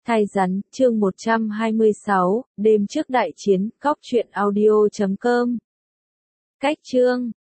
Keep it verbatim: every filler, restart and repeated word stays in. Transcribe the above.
Thai rắn, chương một trăm hai mươi sáu, đêm trước đại chiến, cóc truyện audio chấm com. Cách chương